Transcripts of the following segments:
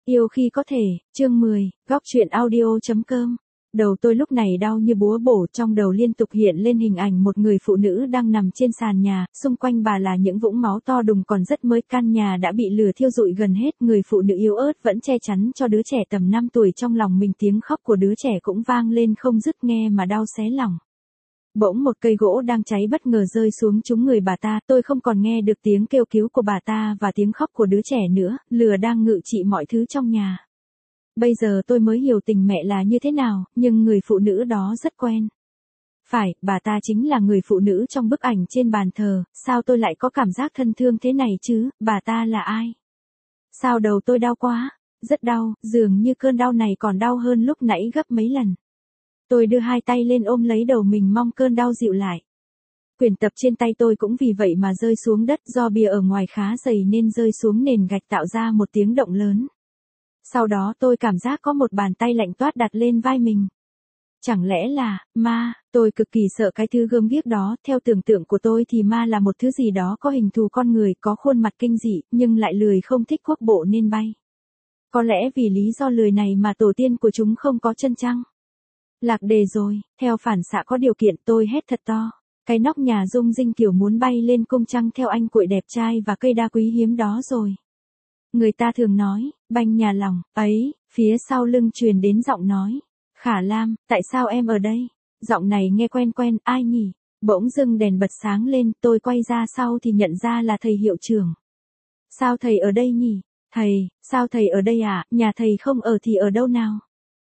Yêu khi có thể, chương 10, góc truyện audio.com. Đầu tôi lúc này đau như búa bổ, trong đầu liên tục hiện lên hình ảnh một người phụ nữ đang nằm trên sàn nhà, xung quanh bà là những vũng máu to đùng còn rất mới, căn nhà đã bị lửa thiêu rụi gần hết, người phụ nữ yếu ớt vẫn che chắn cho đứa trẻ tầm 5 tuổi trong lòng mình, tiếng khóc của đứa trẻ cũng vang lên không dứt, nghe mà đau xé lòng. Bỗng một cây gỗ đang cháy bất ngờ rơi xuống trúng người bà ta, tôi không còn nghe được tiếng kêu cứu của bà ta và tiếng khóc của đứa trẻ nữa, lửa đang ngự trị mọi thứ trong nhà. Bây giờ tôi mới hiểu tình mẹ là như thế nào, nhưng người phụ nữ đó rất quen. Phải, bà ta chính là người phụ nữ trong bức ảnh trên bàn thờ, sao tôi lại có cảm giác thân thương thế này chứ, bà ta là ai? Sao đầu tôi đau quá, rất đau, dường như cơn đau này còn đau hơn lúc nãy gấp mấy lần. Tôi đưa hai tay lên ôm lấy đầu mình mong cơn đau dịu lại. Quyển tập trên tay tôi cũng vì vậy mà rơi xuống đất, do bìa ở ngoài khá dày nên rơi xuống nền gạch tạo ra một tiếng động lớn. Sau đó tôi cảm giác có một bàn tay lạnh toát đặt lên vai mình. Chẳng lẽ là ma? Tôi cực kỳ sợ cái thứ gớm ghiếc đó, theo tưởng tượng của tôi thì ma là một thứ gì đó có hình thù con người, có khuôn mặt kinh dị, nhưng lại lười không thích quốc bộ nên bay. Có lẽ vì lý do lười này mà tổ tiên của chúng không có chân chăng? Lạc đề rồi, theo phản xạ có điều kiện tôi hét thật to. Cái nóc nhà rung rinh kiểu muốn bay lên cung trăng theo anh cuội đẹp trai và cây đa quý hiếm đó rồi. Người ta thường nói, banh nhà lòng, ấy, phía sau lưng truyền đến giọng nói. Khả Lam, tại sao em ở đây? Giọng này nghe quen quen, ai nhỉ? Bỗng dưng đèn bật sáng lên, tôi quay ra sau thì nhận ra là thầy hiệu trưởng. Sao thầy ở đây nhỉ? Thầy, sao thầy ở đây à? Nhà thầy không ở thì ở đâu nào?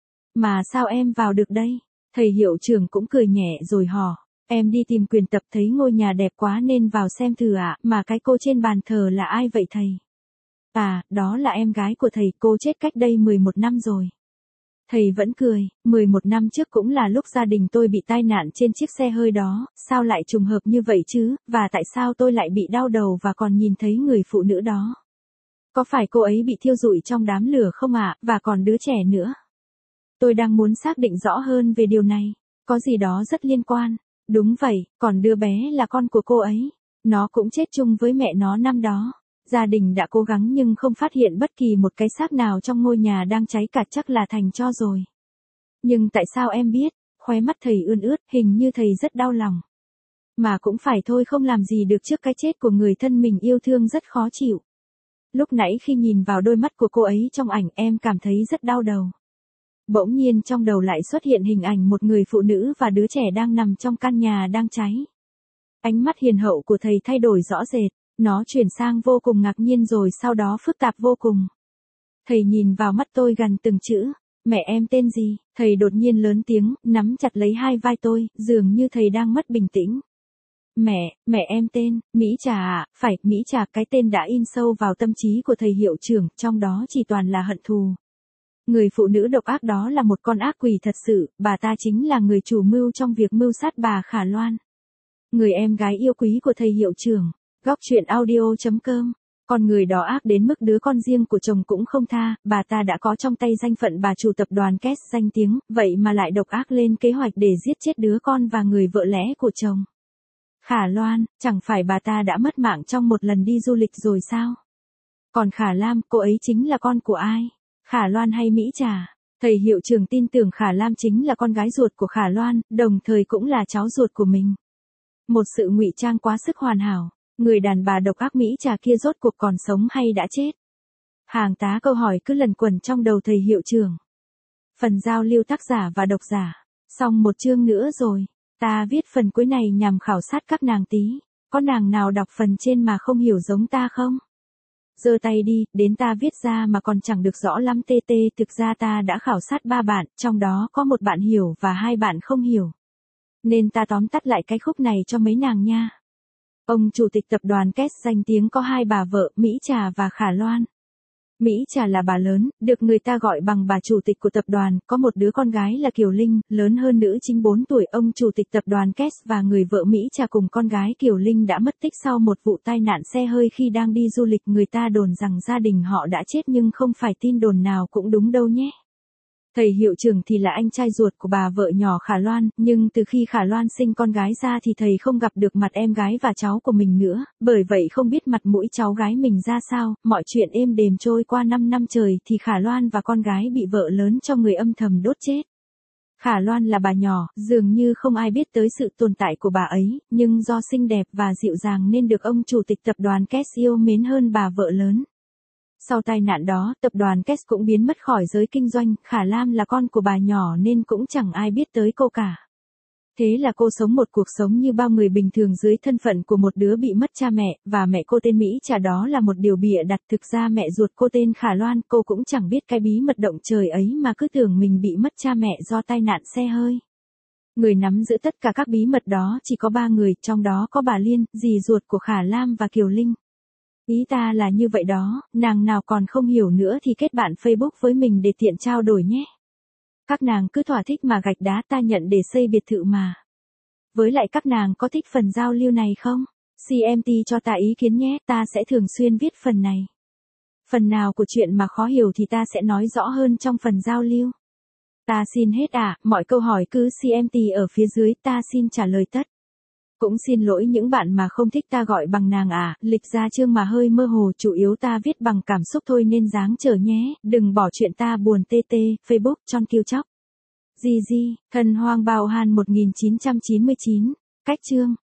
Mà sao em vào được đây? Thầy hiệu trưởng cũng cười nhẹ rồi hỏi. Em đi tìm quyển tập thấy ngôi nhà đẹp quá nên vào xem thử ạ. Mà cái cô trên bàn thờ là ai vậy thầy? À, đó là em gái của thầy, cô chết cách đây 11 năm rồi. Thầy vẫn cười, 11 năm trước cũng là lúc gia đình tôi bị tai nạn trên chiếc xe hơi đó, sao lại trùng hợp như vậy chứ, và tại sao tôi lại bị đau đầu và còn nhìn thấy người phụ nữ đó? Có phải cô ấy bị thiêu rụi trong đám lửa không ạ, và còn đứa trẻ nữa? Tôi đang muốn xác định rõ hơn về điều này, có gì đó rất liên quan. Đúng vậy, còn đứa bé là con của cô ấy, nó cũng chết chung với mẹ nó năm đó. Gia đình đã cố gắng nhưng không phát hiện bất kỳ một cái xác nào trong ngôi nhà đang cháy cả, chắc là thành tro rồi. Nhưng tại sao em biết? Khóe mắt thầy ươn ướt, hình như thầy rất đau lòng. Mà cũng phải thôi, không làm gì được trước cái chết của người thân mình yêu thương, rất khó chịu. Lúc nãy khi nhìn vào đôi mắt của cô ấy trong ảnh, em cảm thấy rất đau đầu. Bỗng nhiên trong đầu lại xuất hiện hình ảnh một người phụ nữ và đứa trẻ đang nằm trong căn nhà đang cháy. Ánh mắt hiền hậu của thầy thay đổi rõ rệt. Nó chuyển sang vô cùng ngạc nhiên rồi sau đó phức tạp vô cùng. Thầy nhìn vào mắt tôi gần từng chữ. Mẹ em tên gì? Thầy đột nhiên lớn tiếng, nắm chặt lấy hai vai tôi, dường như thầy đang mất bình tĩnh. Mẹ em tên, Mỹ Trà ạ, phải, Mỹ Trà, cái tên đã in sâu vào tâm trí của thầy hiệu trưởng, trong đó chỉ toàn là hận thù. Người phụ nữ độc ác đó là một con ác quỷ thật sự, bà ta chính là người chủ mưu trong việc mưu sát bà Khả Loan. Người em gái yêu quý của thầy hiệu trưởng. Góc truyện audio.com. Con người đó ác đến mức đứa con riêng của chồng cũng không tha, bà ta đã có trong tay danh phận bà chủ tập đoàn Kes danh tiếng, vậy mà lại độc ác lên kế hoạch để giết chết đứa con và người vợ lẽ của chồng. Khả Loan, chẳng phải bà ta đã mất mạng trong một lần đi du lịch rồi sao? Còn Khả Lam, cô ấy chính là con của ai? Khả Loan hay Mỹ Trà? Thầy hiệu trưởng tin tưởng Khả Lam chính là con gái ruột của Khả Loan, đồng thời cũng là cháu ruột của mình. Một sự ngụy trang quá sức hoàn hảo. Người đàn bà độc ác Mỹ Trà kia rốt cuộc còn sống hay đã chết? Hàng tá câu hỏi cứ luẩn quẩn trong đầu thầy hiệu trưởng. Phần giao lưu tác giả và độc giả. Xong một chương nữa rồi. Ta viết phần cuối này nhằm khảo sát các nàng tí. Có nàng nào đọc phần trên mà không hiểu giống ta không? Giơ tay đi, đến ta viết ra mà còn chẳng được rõ lắm TT. Thực ra ta đã khảo sát 3 bạn, trong đó có một bạn hiểu và 2 bạn không hiểu. Nên ta tóm tắt lại cái khúc này cho mấy nàng nha. Ông chủ tịch tập đoàn Kes danh tiếng có 2 bà vợ, Mỹ Trà và Khả Loan. Mỹ Trà là bà lớn, được người ta gọi bằng bà chủ tịch của tập đoàn, có một đứa con gái là Kiều Linh, lớn hơn nữ chính 4 tuổi. Ông chủ tịch tập đoàn Kes và người vợ Mỹ Trà cùng con gái Kiều Linh đã mất tích sau một vụ tai nạn xe hơi khi đang đi du lịch. Người ta đồn rằng gia đình họ đã chết nhưng không phải tin đồn nào cũng đúng đâu nhé. Thầy hiệu trưởng thì là anh trai ruột của bà vợ nhỏ Khả Loan, nhưng từ khi Khả Loan sinh con gái ra thì thầy không gặp được mặt em gái và cháu của mình nữa, bởi vậy không biết mặt mũi cháu gái mình ra sao, mọi chuyện êm đềm trôi qua 5 năm trời thì Khả Loan và con gái bị vợ lớn cho người âm thầm đốt chết. Khả Loan là bà nhỏ, dường như không ai biết tới sự tồn tại của bà ấy, nhưng do xinh đẹp và dịu dàng nên được ông chủ tịch tập đoàn Kes yêu mến hơn bà vợ lớn. Sau tai nạn đó, tập đoàn Kes cũng biến mất khỏi giới kinh doanh, Khả Lam là con của bà nhỏ nên cũng chẳng ai biết tới cô cả. Thế là cô sống một cuộc sống như bao người bình thường dưới thân phận của một đứa bị mất cha mẹ, và mẹ cô tên Mỹ Trà đó là một điều bịa đặt, thực ra mẹ ruột cô tên Khả Loan, cô cũng chẳng biết cái bí mật động trời ấy mà cứ tưởng mình bị mất cha mẹ do tai nạn xe hơi. Người nắm giữ tất cả các bí mật đó chỉ có 3 người, trong đó có bà Liên, dì ruột của Khả Lam và Kiều Linh. Ý ta là như vậy đó, nàng nào còn không hiểu nữa thì kết bạn Facebook với mình để tiện trao đổi nhé. Các nàng cứ thỏa thích mà gạch đá ta nhận để xây biệt thự mà. Với lại các nàng có thích phần giao lưu này không? CMT cho ta ý kiến nhé, ta sẽ thường xuyên viết phần này. Phần nào của chuyện mà khó hiểu thì ta sẽ nói rõ hơn trong phần giao lưu. Ta xin hết mọi câu hỏi cứ CMT ở phía dưới, ta xin trả lời tất. Cũng xin lỗi những bạn mà không thích ta gọi bằng nàng lịch ra chương mà hơi mơ hồ, chủ yếu ta viết bằng cảm xúc thôi nên dáng chờ nhé, đừng bỏ chuyện ta buồn TT, Facebook, Chon Kiêu Chóc. Gigi, Thần Hoang Bào Hàn 1999, cách chương.